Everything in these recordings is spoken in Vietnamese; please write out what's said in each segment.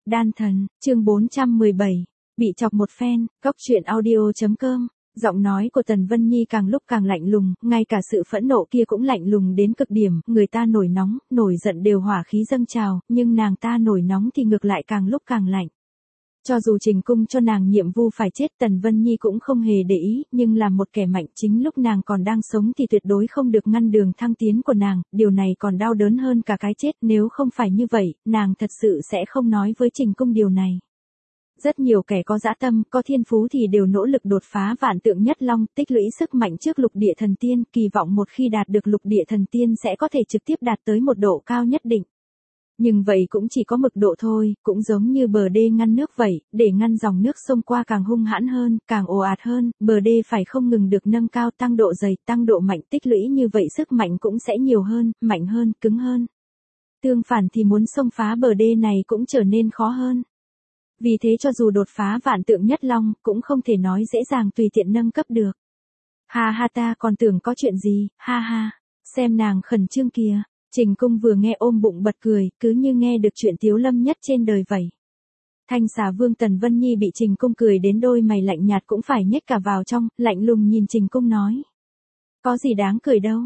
Đan thần, chương 417. Bị chọc một phen, góc truyện audio.com. Giọng nói của Tần Vân Nhi càng lúc càng lạnh lùng, ngay cả sự phẫn nộ kia cũng lạnh lùng đến cực điểm, người ta nổi nóng, nổi giận đều hỏa khí dâng trào, nhưng nàng ta nổi nóng thì ngược lại càng lúc càng lạnh. Cho dù Trình Cung cho nàng nhiệm vụ phải chết, Tần Vân Nhi cũng không hề để ý, nhưng làm một kẻ mạnh chính lúc nàng còn đang sống thì tuyệt đối không được ngăn đường thăng tiến của nàng, điều này còn đau đớn hơn cả cái chết, nếu không phải như vậy, nàng thật sự sẽ không nói với Trình Cung điều này. Rất nhiều kẻ có dã tâm, có thiên phú thì đều nỗ lực đột phá vạn tượng nhất long, tích lũy sức mạnh trước lục địa thần tiên, kỳ vọng một khi đạt được lục địa thần tiên sẽ có thể trực tiếp đạt tới một độ cao nhất định. Nhưng vậy cũng chỉ có mực độ thôi, cũng giống như bờ đê ngăn nước vậy, để ngăn dòng nước sông qua càng hung hãn hơn, càng ồ ạt hơn, bờ đê phải không ngừng được nâng cao, tăng độ dày, tăng độ mạnh, tích lũy như vậy sức mạnh cũng sẽ nhiều hơn, mạnh hơn, cứng hơn. Tương phản thì muốn xông phá bờ đê này cũng trở nên khó hơn. Vì thế cho dù đột phá vạn tượng nhất long, cũng không thể nói dễ dàng tùy tiện nâng cấp được. Ha ha, ta còn tưởng có chuyện gì, ha ha, xem nàng khẩn trương kìa. Trình Cung vừa nghe ôm bụng bật cười, cứ như nghe được chuyện tiếu lâm nhất trên đời vậy. Thanh xà vương Tần Vân Nhi bị Trình Cung cười đến đôi mày lạnh nhạt cũng phải nhếch cả vào trong, lạnh lùng nhìn Trình Cung nói. Có gì đáng cười đâu,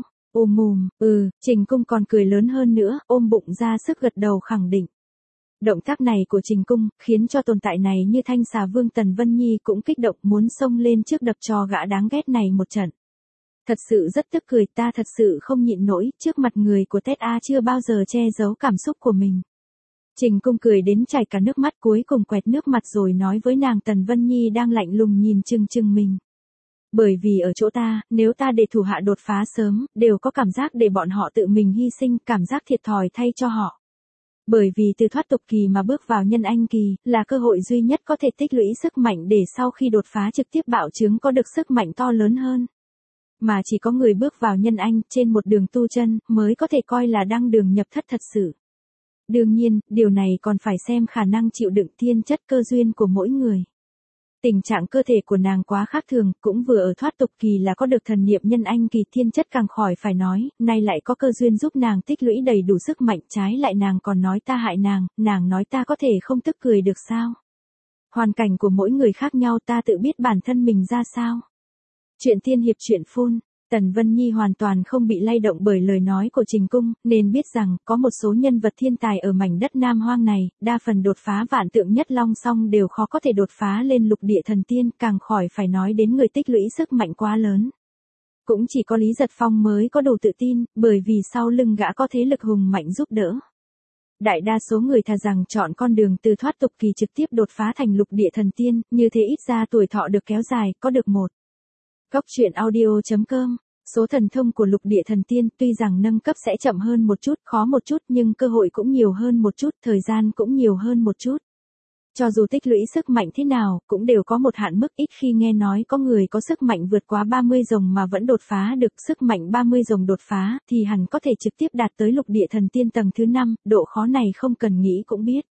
Trình Cung còn cười lớn hơn nữa, ôm bụng ra sức gật đầu khẳng định. Động tác này của Trình Cung, khiến cho tồn tại này như thanh xà vương Tần Vân Nhi cũng kích động muốn xông lên trước đập cho gã đáng ghét này một trận. Thật sự rất tức cười, ta thật sự không nhịn nổi, trước mặt người của Tết A chưa bao giờ che giấu cảm xúc của mình. Trình Cung cười đến chảy cả nước mắt, cuối cùng quẹt nước mặt rồi nói với nàng Tần Vân Nhi đang lạnh lùng nhìn chừng chừng mình. Bởi vì ở chỗ ta, nếu ta để thủ hạ đột phá sớm, đều có cảm giác để bọn họ tự mình hy sinh, cảm giác thiệt thòi thay cho họ. Bởi vì từ thoát tục kỳ mà bước vào nhân anh kỳ, là cơ hội duy nhất có thể tích lũy sức mạnh để sau khi đột phá trực tiếp bạo chứng có được sức mạnh to lớn hơn. Mà chỉ có người bước vào nhân anh, trên một đường tu chân, mới có thể coi là đăng đường nhập thất thật sự. Đương nhiên, điều này còn phải xem khả năng chịu đựng thiên chất cơ duyên của mỗi người. Tình trạng cơ thể của nàng quá khác thường, cũng vừa ở thoát tục kỳ là có được thần niệm nhân anh kỳ, thiên chất càng khỏi phải nói, nay lại có cơ duyên giúp nàng tích lũy đầy đủ sức mạnh, trái lại nàng còn nói ta hại nàng nói ta có thể không tức cười được sao? Hoàn cảnh của mỗi người khác nhau, ta tự biết bản thân mình ra sao? Chuyện tiên hiệp chuyện phun, Tần Vân Nhi hoàn toàn không bị lay động bởi lời nói của Trình Cung, nên biết rằng, có một số nhân vật thiên tài ở mảnh đất Nam Hoang này, đa phần đột phá vạn tượng nhất long xong đều khó có thể đột phá lên lục địa thần tiên, càng khỏi phải nói đến người tích lũy sức mạnh quá lớn. Cũng chỉ có Lý Giật Phong mới có đủ tự tin, bởi vì sau lưng gã có thế lực hùng mạnh giúp đỡ. Đại đa số người thà rằng chọn con đường từ thoát tục kỳ trực tiếp đột phá thành lục địa thần tiên, như thế ít ra tuổi thọ được kéo dài, có được một. Góc truyện audio.com. Số thần thông của lục địa thần tiên tuy rằng nâng cấp sẽ chậm hơn một chút, khó một chút nhưng cơ hội cũng nhiều hơn một chút, thời gian cũng nhiều hơn một chút. Cho dù tích lũy sức mạnh thế nào, cũng đều có một hạn mức, ít khi nghe nói có người có sức mạnh vượt quá 30 rồng mà vẫn đột phá được, sức mạnh 30 rồng đột phá, thì hẳn có thể trực tiếp đạt tới lục địa thần tiên tầng thứ 5, độ khó này không cần nghĩ cũng biết.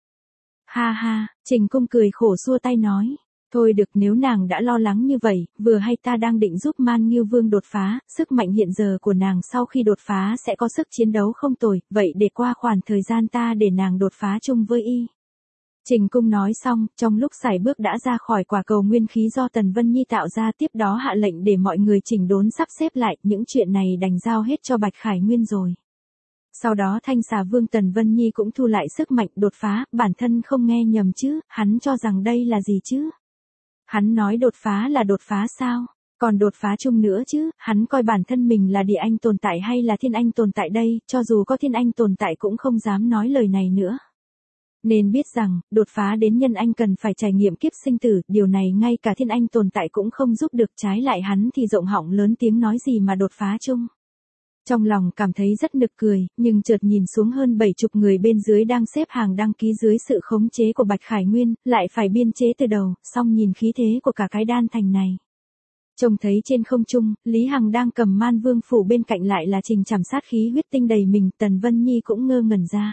Ha ha, Trình Cung cười khổ xua tay nói. Thôi được, nếu nàng đã lo lắng như vậy, vừa hay ta đang định giúp Man Ngưu Vương đột phá, sức mạnh hiện giờ của nàng sau khi đột phá sẽ có sức chiến đấu không tồi, vậy để qua khoảng thời gian ta để nàng đột phá chung với y. Trình Cung nói xong, trong lúc sải bước đã ra khỏi quả cầu nguyên khí do Tần Vân Nhi tạo ra, tiếp đó hạ lệnh để mọi người chỉnh đốn sắp xếp lại, những chuyện này đành giao hết cho Bạch Khải Nguyên rồi. Sau đó thanh xà vương Tần Vân Nhi cũng thu lại sức mạnh đột phá, bản thân không nghe nhầm chứ, hắn cho rằng đây là gì chứ? Hắn nói đột phá là đột phá sao? Còn đột phá chung nữa chứ, hắn coi bản thân mình là địa anh tồn tại hay là thiên anh tồn tại đây, cho dù có thiên anh tồn tại cũng không dám nói lời này nữa. Nên biết rằng, đột phá đến nhân anh cần phải trải nghiệm kiếp sinh tử, điều này ngay cả thiên anh tồn tại cũng không giúp được, trái lại hắn thì rộng họng lớn tiếng nói gì mà đột phá chung. Trong lòng cảm thấy rất nực cười, nhưng chợt nhìn xuống hơn 70 người bên dưới đang xếp hàng đăng ký dưới sự khống chế của Bạch Khải Nguyên, lại phải biên chế từ đầu, xong nhìn khí thế của cả cái đan thành này. Trông thấy trên không trung, Lý Hằng đang cầm Man Vương phủ bên cạnh lại là Trình Trảm sát khí huyết tinh đầy mình, Tần Vân Nhi cũng ngơ ngẩn ra.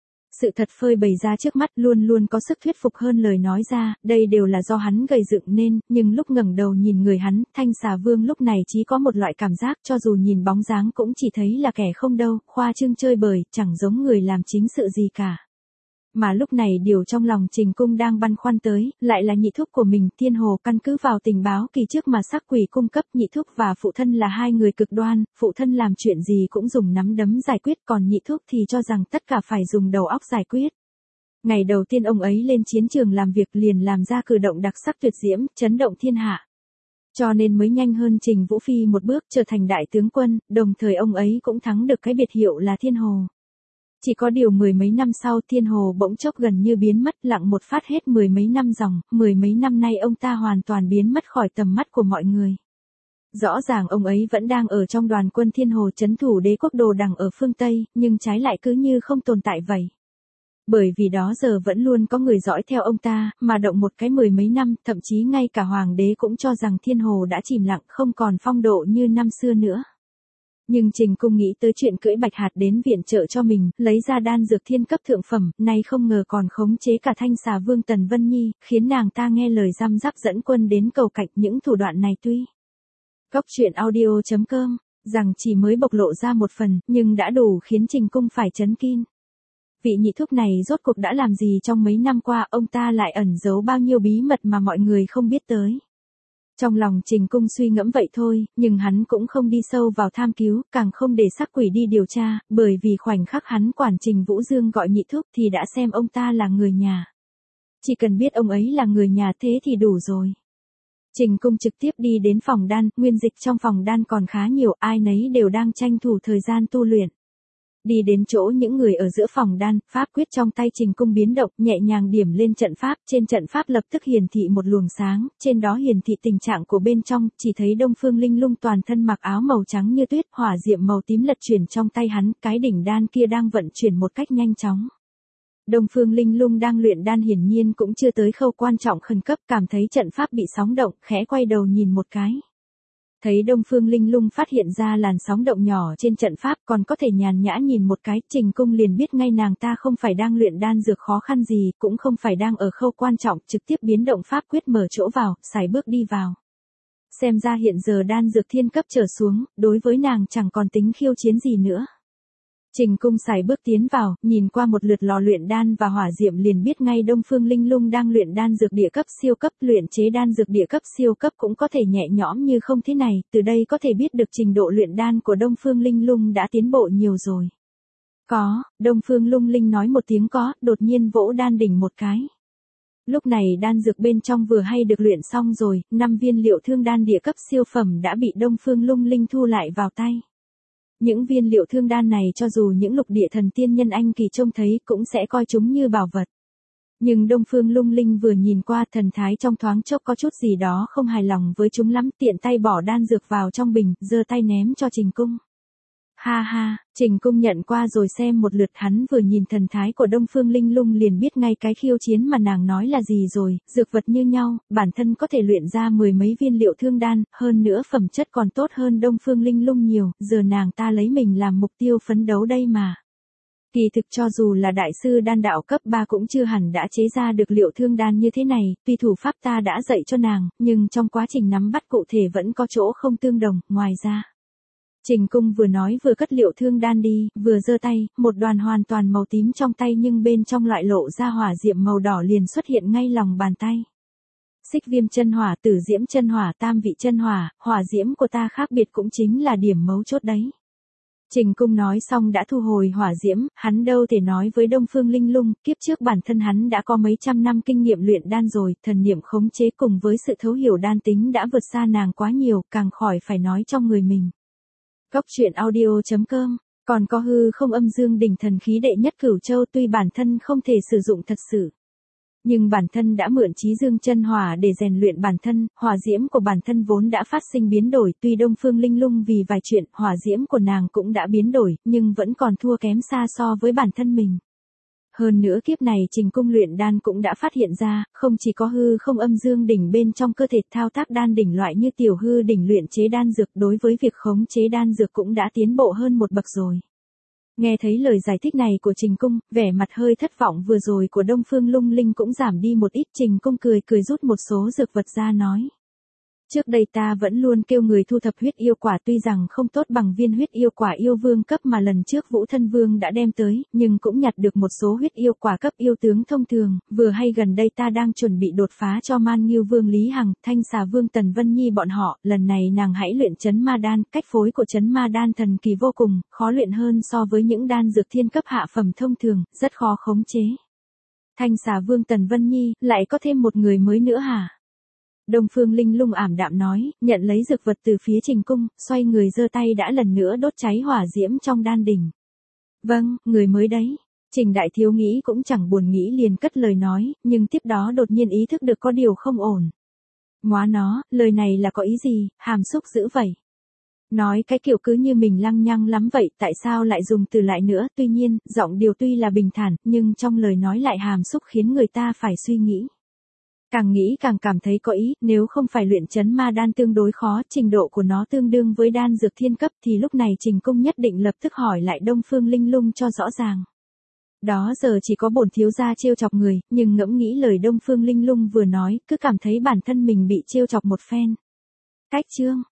Sự thật phơi bày ra trước mắt luôn luôn có sức thuyết phục hơn lời nói ra, đây đều là do hắn gầy dựng nên, nhưng lúc ngẩng đầu nhìn người hắn, thanh xà vương lúc này chỉ có một loại cảm giác cho dù nhìn bóng dáng cũng chỉ thấy là kẻ không đâu, khoa trương chơi bời, chẳng giống người làm chính sự gì cả. mà lúc này điều trong lòng Trình Cung đang băn khoăn tới, lại là nhị thúc của mình. Thiên Hồ căn cứ vào tình báo kỳ trước mà sắc quỷ cung cấp, nhị thúc và phụ thân là hai người cực đoan, phụ thân làm chuyện gì cũng dùng nắm đấm giải quyết, còn nhị thúc thì cho rằng tất cả phải dùng đầu óc giải quyết. Ngày đầu tiên ông ấy lên chiến trường làm việc liền làm ra cử động đặc sắc tuyệt diễm, chấn động thiên hạ. Cho nên mới nhanh hơn Trình Vũ Phi một bước, trở thành đại tướng quân, đồng thời ông ấy cũng thắng được cái biệt hiệu là Thiên Hồ. Chỉ có điều mười mấy năm sau, Thiên Hồ bỗng chốc gần như biến mất, lặng một phát hết mười mấy năm dòng, mười mấy năm nay ông ta hoàn toàn biến mất khỏi tầm mắt của mọi người. Rõ ràng ông ấy vẫn đang ở trong đoàn quân Thiên Hồ trấn thủ đế quốc Đồ Đằng ở phương Tây, nhưng trái lại cứ như không tồn tại vậy. Bởi vì đó giờ vẫn luôn có người dõi theo ông ta, mà động một cái mười mấy năm, thậm chí ngay cả hoàng đế cũng cho rằng Thiên Hồ đã chìm lặng, không còn phong độ như năm xưa nữa. Nhưng Trình Cung nghĩ tới chuyện cưỡi Bạch Hạt đến viện trợ cho mình, lấy ra đan dược thiên cấp thượng phẩm, nay không ngờ còn khống chế cả Thanh Xà Vương Tần Vân Nhi, khiến nàng ta nghe lời răm rắp dẫn quân đến cầu cạnh. Những thủ đoạn này tuy Góc.audio.com rằng chỉ mới bộc lộ ra một phần, nhưng đã đủ khiến Trình Cung phải chấn kinh. Vị nhị thúc này rốt cuộc đã làm gì trong mấy năm qua, ông ta lại ẩn giấu bao nhiêu bí mật mà mọi người không biết tới. Trong lòng Trình Cung suy ngẫm vậy thôi, nhưng hắn cũng không đi sâu vào tham cứu, càng không để sắc quỷ đi điều tra, bởi vì khoảnh khắc hắn quản Trình Vũ Dương gọi nhị thúc thì đã xem ông ta là người nhà. Chỉ cần biết ông ấy là người nhà thế thì đủ rồi. Trình Cung trực tiếp đi đến phòng đan, nguyên dịch trong phòng đan còn khá nhiều, ai nấy đều đang tranh thủ thời gian tu luyện. Đi đến chỗ những người ở giữa phòng đan, pháp quyết trong tay Trình Cung biến động, nhẹ nhàng điểm lên trận pháp, trên trận pháp lập tức hiển thị một luồng sáng, trên đó hiển thị tình trạng của bên trong, chỉ thấy Đông Phương Linh Lung toàn thân mặc áo màu trắng như tuyết, hỏa diệm màu tím lật chuyển trong tay hắn, cái đỉnh đan kia đang vận chuyển một cách nhanh chóng. Đông Phương Linh Lung đang luyện đan hiển nhiên cũng chưa tới khâu quan trọng khẩn cấp, cảm thấy trận pháp bị sóng động, khẽ quay đầu nhìn một cái. Thấy Đông Phương Linh Lung phát hiện ra làn sóng động nhỏ trên trận pháp, còn có thể nhàn nhã nhìn một cái, Trình Cung liền biết ngay nàng ta không phải đang luyện đan dược khó khăn gì, cũng không phải đang ở khâu quan trọng, trực tiếp biến động pháp quyết mở chỗ vào, sải bước đi vào. Xem ra hiện giờ đan dược thiên cấp trở xuống, đối với nàng chẳng còn tính khiêu chiến gì nữa. Trình Cung sải bước tiến vào, nhìn qua một lượt lò luyện đan và hỏa diệm liền biết ngay Đông Phương Linh Lung đang luyện đan dược địa cấp siêu cấp, luyện chế đan dược địa cấp siêu cấp cũng có thể nhẹ nhõm như không thế này, từ đây có thể biết được trình độ luyện đan của Đông Phương Linh Lung đã tiến bộ nhiều rồi. Có, Đông Phương Lung Linh nói một tiếng có, đột nhiên vỗ đan đỉnh một cái. Lúc này đan dược bên trong vừa hay được luyện xong rồi, 5 viên liệu thương đan địa cấp siêu phẩm đã bị Đông Phương Lung Linh thu lại vào tay. Những viên liệu thương đan này cho dù những lục địa thần tiên nhân anh kỳ trông thấy cũng sẽ coi chúng như bảo vật. Nhưng Đông Phương Lung Linh vừa nhìn qua, thần thái trong thoáng chốc có chút gì đó không hài lòng với chúng lắm, tiện tay bỏ đan dược vào trong bình, giơ tay ném cho Trình Cung. Ha ha, Trình Cung nhận qua rồi xem một lượt, hắn vừa nhìn thần thái của Đông Phương Linh Lung liền biết ngay cái khiêu chiến mà nàng nói là gì rồi, dược vật như nhau, bản thân có thể luyện ra mười mấy viên liệu thương đan, hơn nữa phẩm chất còn tốt hơn Đông Phương Linh Lung nhiều, giờ nàng ta lấy mình làm mục tiêu phấn đấu đây mà. Kỳ thực cho dù là đại sư đan đạo cấp 3 cũng chưa hẳn đã chế ra được liệu thương đan như thế này, tuy thủ pháp ta đã dạy cho nàng, nhưng trong quá trình nắm bắt cụ thể vẫn có chỗ không tương đồng, ngoài ra. Trình Cung vừa nói vừa cất liệu thương đan đi, vừa giơ tay, một đoàn hoàn toàn màu tím trong tay nhưng bên trong lại lộ ra hỏa diệm màu đỏ liền xuất hiện ngay lòng bàn tay. Xích viêm chân hỏa, tử diễm chân hỏa, tam vị chân hỏa, hỏa diễm của ta khác biệt cũng chính là điểm mấu chốt đấy. Trình Cung nói xong đã thu hồi hỏa diễm, hắn đâu thể nói với Đông Phương Linh Lung, kiếp trước bản thân hắn đã có mấy trăm năm kinh nghiệm luyện đan rồi, thần niệm khống chế cùng với sự thấu hiểu đan tính đã vượt xa nàng quá nhiều, càng khỏi phải nói trong người mình. Góc.audio.com, còn có hư không âm dương đỉnh thần khí đệ nhất Cửu Châu, tuy bản thân không thể sử dụng thật sự. Nhưng bản thân đã mượn chí dương chân hỏa để rèn luyện bản thân, hỏa diễm của bản thân vốn đã phát sinh biến đổi, tuy Đông Phương Linh Lung vì vài chuyện, hỏa diễm của nàng cũng đã biến đổi, nhưng vẫn còn thua kém xa so với bản thân mình. Hơn nữa kiếp này Trình Cung luyện đan cũng đã phát hiện ra, không chỉ có hư không âm dương đỉnh bên trong cơ thể, thao tác đan đỉnh loại như tiểu hư đỉnh luyện chế đan dược đối với việc khống chế đan dược cũng đã tiến bộ hơn một bậc rồi. Nghe thấy lời giải thích này của Trình Cung, vẻ mặt hơi thất vọng vừa rồi của Đông Phương Lung Linh cũng giảm đi một ít, Trình Cung cười cười rút một số dược vật ra nói. Trước đây ta vẫn luôn kêu người thu thập huyết yêu quả tuy rằng không tốt bằng viên huyết yêu quả yêu vương cấp mà lần trước Vũ Thân Vương đã đem tới, nhưng cũng nhặt được một số huyết yêu quả cấp yêu tướng thông thường, vừa hay gần đây ta đang chuẩn bị đột phá cho Man Nghiêu Vương Lý Hằng, Thanh Xà Vương Tần Vân Nhi bọn họ, lần này nàng hãy luyện chấn ma đan, cách phối của chấn ma đan thần kỳ vô cùng, khó luyện hơn so với những đan dược thiên cấp hạ phẩm thông thường, rất khó khống chế. Thanh Xà Vương Tần Vân Nhi, lại có thêm một người mới nữa hả? Đông Phương Linh Lung ảm đạm nói, nhận lấy dược vật từ phía Trình Cung, xoay người giơ tay đã lần nữa đốt cháy hỏa diễm trong đan đỉnh. Vâng, người mới đấy. Trình Đại Thiếu nghĩ cũng chẳng buồn nghĩ liền cất lời nói, nhưng tiếp đó đột nhiên ý thức được có điều không ổn. Ngoá nó, lời này là có ý gì, hàm xúc dữ vậy. Nói cái kiểu cứ như mình lăng nhăng lắm vậy, tại sao lại dùng từ lại nữa, tuy nhiên, giọng điều tuy là bình thản, nhưng trong lời nói lại hàm xúc khiến người ta phải suy nghĩ. Càng nghĩ càng cảm thấy có ý, nếu không phải luyện chấn ma đan tương đối khó, trình độ của nó tương đương với đan dược thiên cấp thì lúc này Trình Cung nhất định lập tức hỏi lại Đông Phương Linh Lung cho rõ ràng. Đó giờ chỉ có bổn thiếu gia trêu chọc người, nhưng ngẫm nghĩ lời Đông Phương Linh Lung vừa nói, cứ cảm thấy bản thân mình bị trêu chọc một phen. Cách chương